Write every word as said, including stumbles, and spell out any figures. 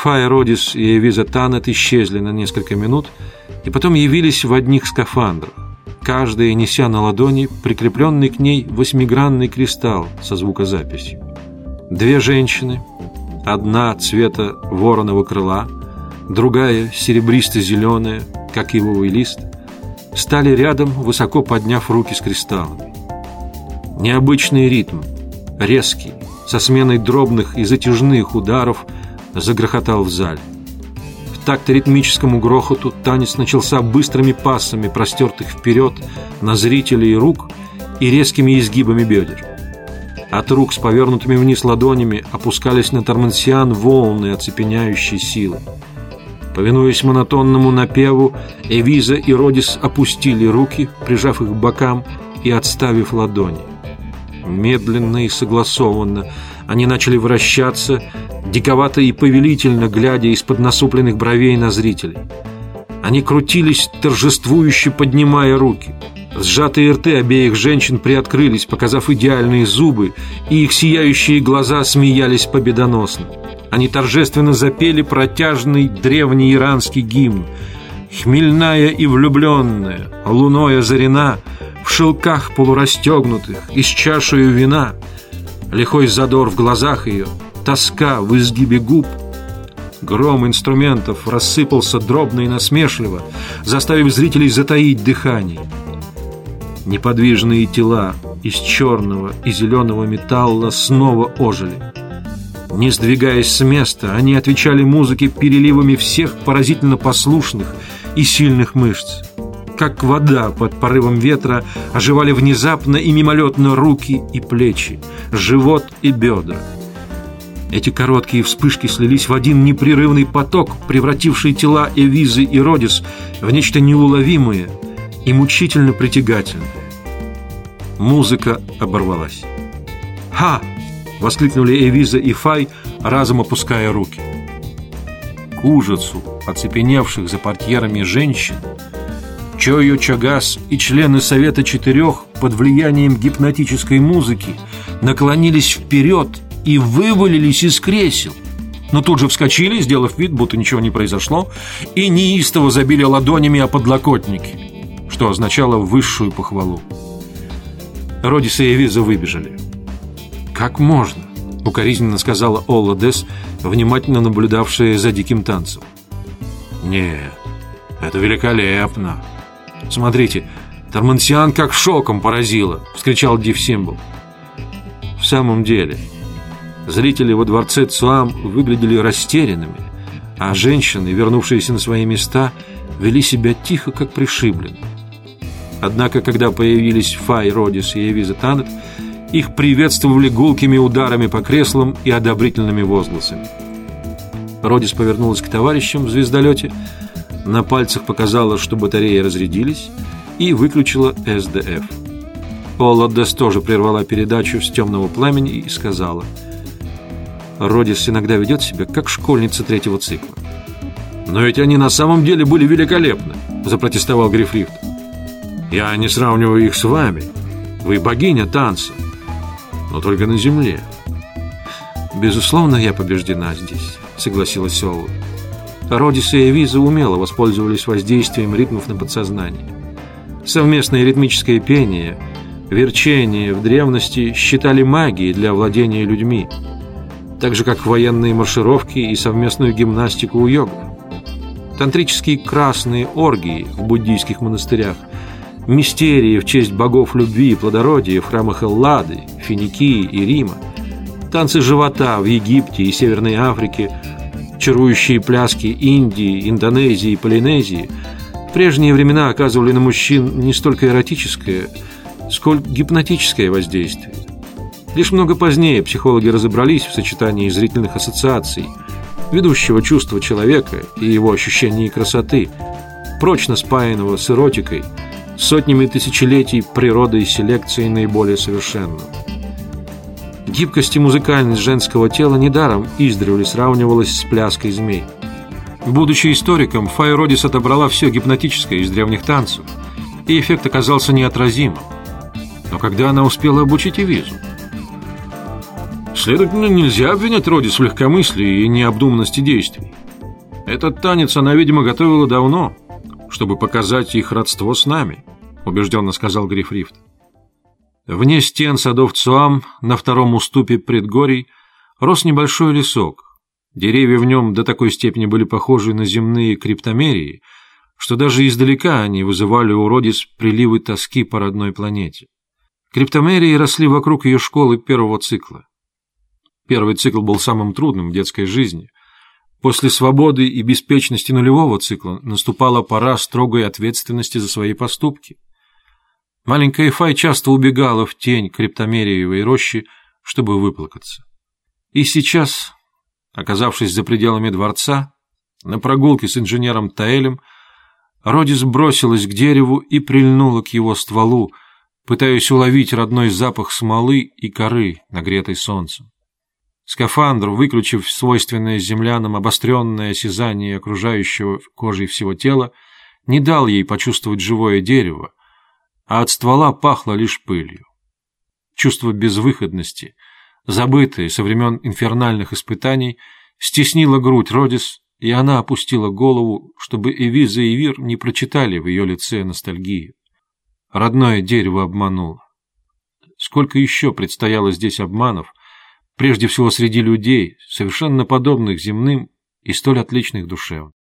Фай Родис и Эвиза Таннет исчезли на несколько минут и потом явились в одних скафандрах, каждая неся на ладони прикрепленный к ней восьмигранный кристалл со звукозаписью. Две женщины, одна цвета вороного крыла, другая серебристо-зеленая, как ивовый лист, стали рядом, высоко подняв руки с кристаллами. Необычный ритм, резкий, со сменой дробных и затяжных ударов, загрохотал в зале. В такт ритмическому грохоту танец начался быстрыми пассами, простертых вперед на зрителей рук и резкими изгибами бедер. От рук с повернутыми вниз ладонями опускались на тормансиан волны оцепеняющей силы. Повинуясь монотонному напеву, Эвиза и Родис опустили руки, прижав их к бокам и отставив ладони. Медленно и согласованно они начали вращаться, диковато и повелительно глядя из-под насупленных бровей на зрителей. Они крутились, торжествующе поднимая руки. Сжатые рты обеих женщин приоткрылись, показав идеальные зубы, и их сияющие глаза смеялись победоносно. Они торжественно запели протяжный древний иранский гимн. Хмельная и влюбленная, луной озарена, в шелках полурастегнутых и с чашею вина, лихой задор в глазах ее, тоска в изгибе губ. Гром инструментов рассыпался дробно и насмешливо, заставив зрителей затаить дыхание. Неподвижные тела из черного и зеленого металла снова ожили. Не сдвигаясь с места, они отвечали музыке переливами всех поразительно послушных и сильных мышц. Как вода под порывом ветра оживали внезапно и мимолетно руки и плечи, живот и бедра. Эти короткие вспышки слились в один непрерывный поток, превративший тела Эвизы и Родис в нечто неуловимое и мучительно притягательное. Музыка оборвалась. «Ха!» — воскликнули Эвиза и Фай, разом опуская руки. К ужасу оцепеневших за портьерами женщин, Чойо Чагас и члены Совета Четырех под влиянием гипнотической музыки наклонились вперед и вывалились из кресел, но тут же вскочили, сделав вид, будто ничего не произошло, и неистово забили ладонями о подлокотники, что означало высшую похвалу. Родис и Эвиза выбежали. «Как можно?» — укоризненно сказала Олла Дес, внимательно наблюдавшая за диким танцем. «Нет, это великолепно! Смотрите, Тормансиан как шоком поразило!» — вскричал Див Симбл. В самом деле, зрители во дворце Цуам выглядели растерянными, а женщины, вернувшиеся на свои места, вели себя тихо, как пришибленные. Однако, когда появились Фай Родис и Эвиза Таннет, их приветствовали гулкими ударами по креслам и одобрительными возгласами. Родис повернулась к товарищам в звездолете, на пальцах показала, что батареи разрядились, и выключила эс дэ эф. Олла Дес тоже прервала передачу с темного пламени и сказала: «Родис иногда ведет себя, как школьница третьего цикла». «Но ведь они на самом деле были великолепны», — запротестовал Грифрихт. «Я не сравниваю их с вами. Вы богиня танца, но только на земле». «Безусловно, я побеждена здесь», — согласилась Олла. Родис и Эвиза умело воспользовались воздействием ритмов на подсознание. Совместное ритмическое пение, верчение в древности считали магией для владения людьми, так же, как военные маршировки и совместную гимнастику у йогов. Тантрические красные оргии в буддийских монастырях, мистерии в честь богов любви и плодородия в храмах Эллады, Финикии и Рима, танцы живота в Египте и Северной Африке, чарующие пляски Индии, Индонезии и Полинезии в прежние времена оказывали на мужчин не столько эротическое, сколько гипнотическое воздействие. Лишь много позднее психологи разобрались в сочетании зрительных ассоциаций, ведущего чувства человека и его ощущения красоты, прочно спаянного с эротикой, сотнями тысячелетий природы и селекции наиболее совершенного. Гибкость и музыкальность женского тела недаром издревле сравнивалась с пляской змей. Будучи историком, Фай Родис отобрала все гипнотическое из древних танцев, и эффект оказался неотразимым. Но когда она успела обучить Эвизу? Следовательно, нельзя обвинять Родис в легкомыслии и необдуманности действий. Этот танец она, видимо, готовила давно, чтобы показать их родство с нами, убежденно сказал Грифрифт. Вне стен садов Цуам, на втором уступе предгорий, рос небольшой лесок. Деревья в нем до такой степени были похожи на земные криптомерии, что даже издалека они вызывали у Родис приливы тоски по родной планете. Криптомерии росли вокруг ее школы первого цикла. Первый цикл был самым трудным в детской жизни. После свободы и беспечности нулевого цикла наступала пора строгой ответственности за свои поступки. Маленькая Фай часто убегала в тень криптомериевой рощи, чтобы выплакаться. И сейчас, оказавшись за пределами дворца, на прогулке с инженером Таэлем, Родис бросилась к дереву и прильнула к его стволу, пытаясь уловить родной запах смолы и коры, нагретой солнцем. Скафандр, выключив свойственное землянам обостренное осязание окружающего кожей всего тела, не дал ей почувствовать живое дерево, а от ствола пахло лишь пылью. Чувство безвыходности, забытое со времен инфернальных испытаний, стеснило грудь Родис, и она опустила голову, чтобы Эвиза и Вир не прочитали в ее лице ностальгию. Родное дерево обмануло. Сколько еще предстояло здесь обманов, прежде всего среди людей, совершенно подобных земным и столь отличных душевно.